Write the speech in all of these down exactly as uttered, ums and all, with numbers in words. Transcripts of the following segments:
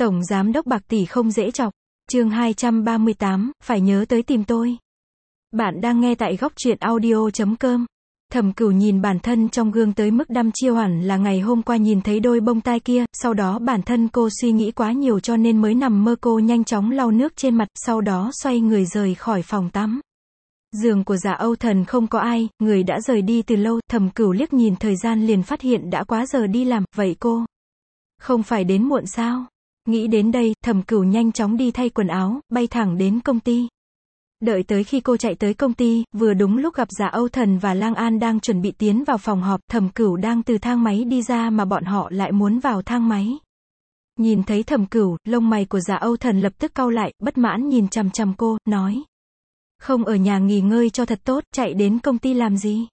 Tổng giám đốc bạc tỷ không dễ chọc. Chương hai trăm ba mươi tám, phải nhớ tới tìm tôi. Bạn đang nghe tại góc truyện audio chấm com. Thẩm Cửu nhìn bản thân trong gương tới mức đăm chiêu, hẳn là ngày hôm qua nhìn thấy đôi bông tai kia, sau đó bản thân cô suy nghĩ quá nhiều cho nên mới nằm mơ. Cô nhanh chóng lau nước trên mặt, sau đó xoay người rời khỏi phòng tắm. Giường của Dạ Âu Thần không có ai, người đã rời đi từ lâu. Thẩm Cửu liếc nhìn thời gian liền phát hiện đã quá giờ đi làm, vậy cô không phải đến muộn sao? Nghĩ đến đây, Thẩm Cửu nhanh chóng đi thay quần áo, bay thẳng đến công ty. Đợi tới khi cô chạy tới công ty, vừa đúng lúc gặp Dạ Âu Thần và Lang An đang chuẩn bị tiến vào phòng họp. Thẩm Cửu đang từ thang máy đi ra mà bọn họ lại muốn vào thang máy. Nhìn thấy Thẩm Cửu, lông mày của Dạ Âu Thần lập tức cau lại, bất mãn nhìn chằm chằm cô, nói: không ở nhà nghỉ ngơi cho thật tốt, chạy đến công ty làm gì?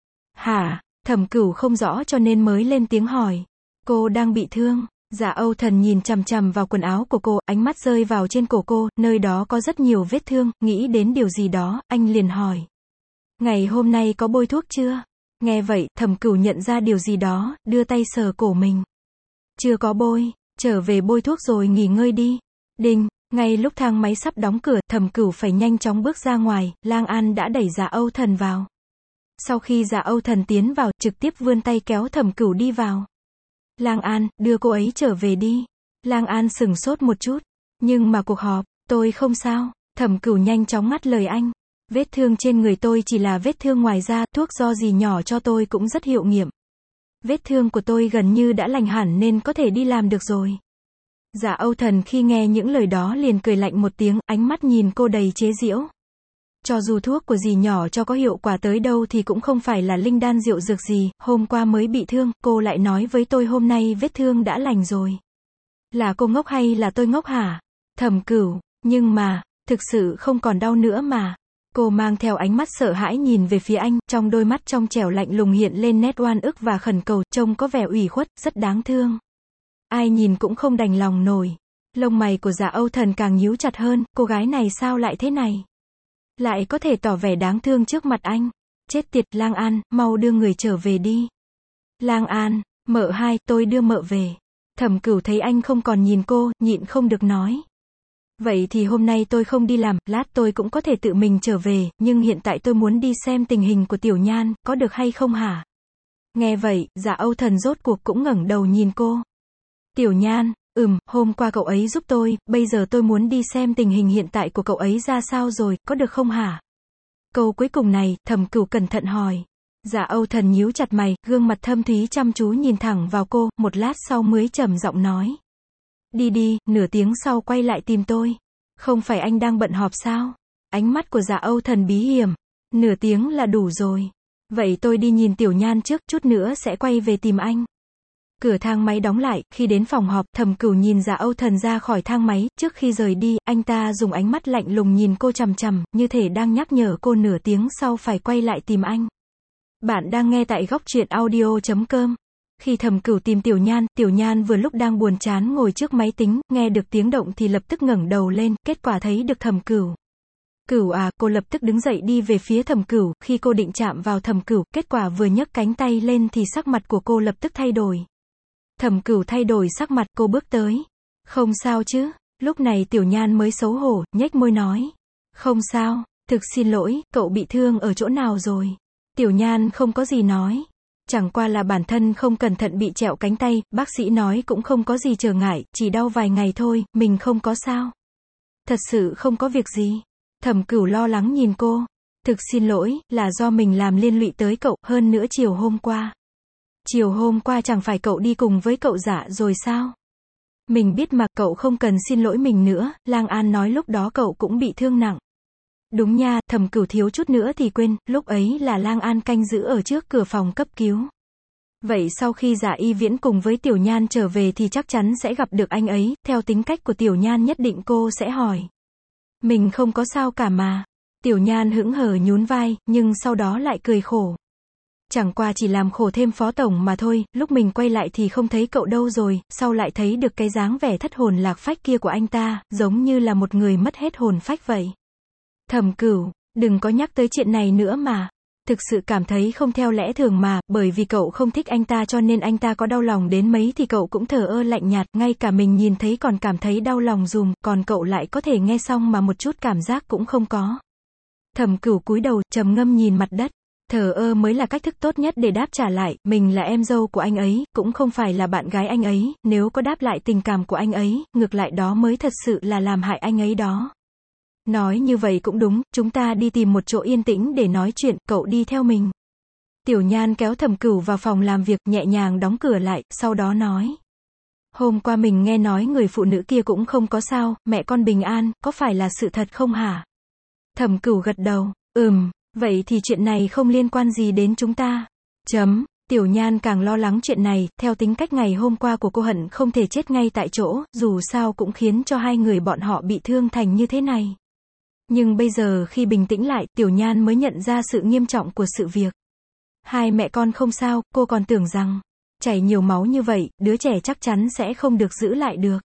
Hả? Thẩm Cửu không rõ cho nên mới lên tiếng hỏi. Cô đang bị thương. Dạ Âu Thần nhìn chằm chằm vào quần áo của cô, ánh mắt rơi vào trên cổ cô, nơi đó có rất nhiều vết thương. Nghĩ đến điều gì đó, anh liền hỏi: ngày hôm nay có bôi thuốc chưa? Nghe vậy, Thẩm Cửu nhận ra điều gì đó, đưa tay sờ cổ mình. Chưa có bôi, trở về bôi thuốc rồi nghỉ ngơi đi. Đinh. Ngay lúc thang máy sắp đóng cửa, Thẩm Cửu phải nhanh chóng bước ra ngoài. Lang An đã đẩy Dạ Âu Thần vào. Sau khi Dạ Âu Thần tiến vào, trực tiếp vươn tay kéo Thẩm Cửu đi vào. Lang An, đưa cô ấy trở về đi. Lang An sửng sốt một chút. Nhưng mà cuộc họp, tôi không sao. Thẩm Cửu nhanh chóng ngắt lời anh. Vết thương trên người tôi chỉ là vết thương ngoài da, thuốc do dì nhỏ cho tôi cũng rất hiệu nghiệm. Vết thương của tôi gần như đã lành hẳn nên có thể đi làm được rồi. Dạ Âu Thần khi nghe những lời đó liền cười lạnh một tiếng, ánh mắt nhìn cô đầy chế giễu. Cho dù thuốc của dì nhỏ cho có hiệu quả tới đâu thì cũng không phải là linh đan rượu dược gì, hôm qua mới bị thương, cô lại nói với tôi hôm nay vết thương đã lành rồi. Là cô ngốc hay là tôi ngốc hả? Thẩm Cửu, nhưng mà, thực sự không còn đau nữa mà. Cô mang theo ánh mắt sợ hãi nhìn về phía anh, trong đôi mắt trong trẻo lạnh lùng hiện lên nét oan ức và khẩn cầu, trông có vẻ ủy khuất, rất đáng thương. Ai nhìn cũng không đành lòng nổi. Lông mày của Dạ Âu Thần càng nhíu chặt hơn, cô gái này sao lại thế này? Lại có thể tỏ vẻ đáng thương trước mặt anh. Chết tiệt, Lang An, mau đưa người trở về đi. Lang An, mợ hai, tôi đưa mợ về. Thẩm Cửu thấy anh không còn nhìn cô, nhịn không được nói. Vậy thì hôm nay tôi không đi làm, lát tôi cũng có thể tự mình trở về, nhưng hiện tại tôi muốn đi xem tình hình của Tiểu Nhan, có được hay không hả? Nghe vậy, Dạ Âu Thần rốt cuộc cũng ngẩng đầu nhìn cô. Tiểu Nhan, ừm, hôm qua cậu ấy giúp tôi, bây giờ tôi muốn đi xem tình hình hiện tại của cậu ấy ra sao rồi, có được không hả? Câu cuối cùng này, Thẩm Cửu cẩn thận hỏi. Dạ Âu Thần nhíu chặt mày, gương mặt thâm thúy chăm chú nhìn thẳng vào cô, một lát sau mới trầm giọng nói. Đi đi, nửa tiếng sau quay lại tìm tôi. Không phải anh đang bận họp sao? Ánh mắt của Dạ Âu Thần bí hiểm. Nửa tiếng là đủ rồi. Vậy tôi đi nhìn Tiểu Nhan trước, chút nữa sẽ quay về tìm anh. Cửa thang máy đóng lại, khi đến phòng họp, Thẩm Cửu nhìn Dạ Âu Thần ra khỏi thang máy, trước khi rời đi, anh ta dùng ánh mắt lạnh lùng nhìn cô chằm chằm, như thể đang nhắc nhở cô nửa tiếng sau phải quay lại tìm anh. Bạn đang nghe tại góc truyện audio chấm com. Khi Thẩm Cửu tìm Tiểu Nhan, Tiểu Nhan vừa lúc đang buồn chán ngồi trước máy tính, nghe được tiếng động thì lập tức ngẩng đầu lên, kết quả thấy được Thẩm Cửu. Cửu à, cô lập tức đứng dậy đi về phía Thẩm Cửu, khi cô định chạm vào Thẩm Cửu, kết quả vừa nhấc cánh tay lên thì sắc mặt của cô lập tức thay đổi. Thẩm Cửu thay đổi sắc mặt, cô bước tới. Không sao chứ? Lúc này Tiểu Nhan mới xấu hổ, nhếch môi nói. Không sao, thực xin lỗi, cậu bị thương ở chỗ nào rồi? Tiểu Nhan không có gì nói. Chẳng qua là bản thân không cẩn thận bị trẹo cánh tay, bác sĩ nói cũng không có gì trở ngại, chỉ đau vài ngày thôi, mình không có sao. Thật sự không có việc gì. Thẩm Cửu lo lắng nhìn cô. Thực xin lỗi, là do mình làm liên lụy tới cậu, hơn nữa chiều hôm qua. Chiều hôm qua chẳng phải cậu đi cùng với cậu Dạ rồi sao? Mình biết mà, cậu không cần xin lỗi mình nữa, Lang An nói lúc đó cậu cũng bị thương nặng. Đúng nha, Thẩm Cửu thiếu chút nữa thì quên, lúc ấy là Lang An canh giữ ở trước cửa phòng cấp cứu. Vậy sau khi Dạ Y Viễn cùng với Tiểu Nhan trở về thì chắc chắn sẽ gặp được anh ấy, theo tính cách của Tiểu Nhan nhất định cô sẽ hỏi. Mình không có sao cả mà. Tiểu Nhan hững hờ nhún vai, nhưng sau đó lại cười khổ. Chẳng qua chỉ làm khổ thêm phó tổng mà thôi, lúc mình quay lại thì không thấy cậu đâu rồi, sau lại thấy được cái dáng vẻ thất hồn lạc phách kia của anh ta, giống như là một người mất hết hồn phách vậy. Thẩm Cửu, đừng có nhắc tới chuyện này nữa mà. Thực sự cảm thấy không theo lẽ thường mà, bởi vì cậu không thích anh ta cho nên anh ta có đau lòng đến mấy thì cậu cũng thờ ơ lạnh nhạt, ngay cả mình nhìn thấy còn cảm thấy đau lòng dùm, còn cậu lại có thể nghe xong mà một chút cảm giác cũng không có. Thẩm Cửu cúi đầu, trầm ngâm nhìn mặt đất. Thờ ơ mới là cách thức tốt nhất để đáp trả lại, mình là em dâu của anh ấy, cũng không phải là bạn gái anh ấy, nếu có đáp lại tình cảm của anh ấy, ngược lại đó mới thật sự là làm hại anh ấy đó. Nói như vậy cũng đúng, chúng ta đi tìm một chỗ yên tĩnh để nói chuyện, cậu đi theo mình. Tiểu Nhan kéo Thẩm Cửu vào phòng làm việc, nhẹ nhàng đóng cửa lại, sau đó nói. Hôm qua mình nghe nói người phụ nữ kia cũng không có sao, mẹ con bình an, có phải là sự thật không hả? Thẩm Cửu gật đầu, ừm, vậy thì chuyện này không liên quan gì đến chúng ta. Chấm. Tiểu Nhan càng lo lắng chuyện này, theo tính cách ngày hôm qua của cô hận không thể chết ngay tại chỗ, dù sao cũng khiến cho hai người bọn họ bị thương thành như thế này. Nhưng bây giờ khi bình tĩnh lại, Tiểu Nhan mới nhận ra sự nghiêm trọng của sự việc. Hai mẹ con không sao, cô còn tưởng rằng, chảy nhiều máu như vậy, đứa trẻ chắc chắn sẽ không được giữ lại được.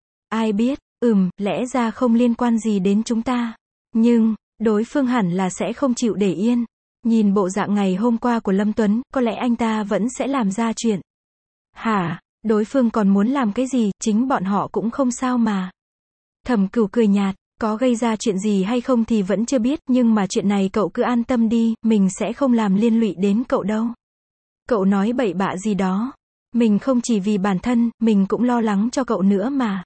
Ai biết, ừm, lẽ ra không liên quan gì đến chúng ta. Nhưng, đối phương hẳn là sẽ không chịu để yên. Nhìn bộ dạng ngày hôm qua của Lâm Tuấn, có lẽ anh ta vẫn sẽ làm ra chuyện. Hả, đối phương còn muốn làm cái gì, chính bọn họ cũng không sao mà. Thẩm Cửu cười nhạt, có gây ra chuyện gì hay không thì vẫn chưa biết, nhưng mà chuyện này cậu cứ an tâm đi, mình sẽ không làm liên lụy đến cậu đâu. Cậu nói bậy bạ gì đó. Mình không chỉ vì bản thân, mình cũng lo lắng cho cậu nữa mà.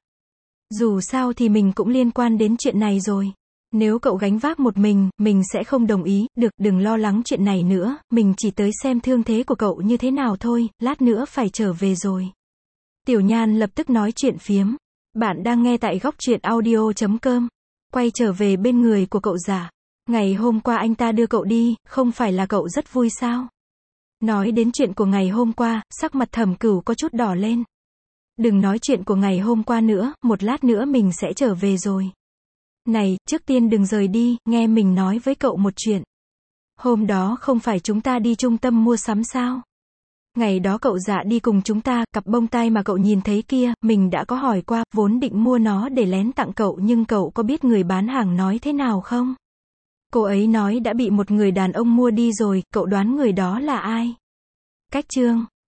Dù sao thì mình cũng liên quan đến chuyện này rồi. Nếu cậu gánh vác một mình, mình sẽ không đồng ý, được, đừng lo lắng chuyện này nữa, mình chỉ tới xem thương thế của cậu như thế nào thôi, lát nữa phải trở về rồi. Tiểu Nhan lập tức nói chuyện phiếm. Bạn đang nghe tại góc truyện audio chấm com. Quay trở về bên người của cậu Giả. Ngày hôm qua anh ta đưa cậu đi, không phải là cậu rất vui sao? Nói đến chuyện của ngày hôm qua, sắc mặt Thẩm Cửu có chút đỏ lên. Đừng nói chuyện của ngày hôm qua nữa, một lát nữa mình sẽ trở về rồi. Này, trước tiên đừng rời đi, nghe mình nói với cậu một chuyện. Hôm đó không phải chúng ta đi trung tâm mua sắm sao? Ngày đó cậu Dạ đi cùng chúng ta, cặp bông tai mà cậu nhìn thấy kia, mình đã có hỏi qua, vốn định mua nó để lén tặng cậu nhưng cậu có biết người bán hàng nói thế nào không? Cô ấy nói đã bị một người đàn ông mua đi rồi, cậu đoán người đó là ai? Cách Trương.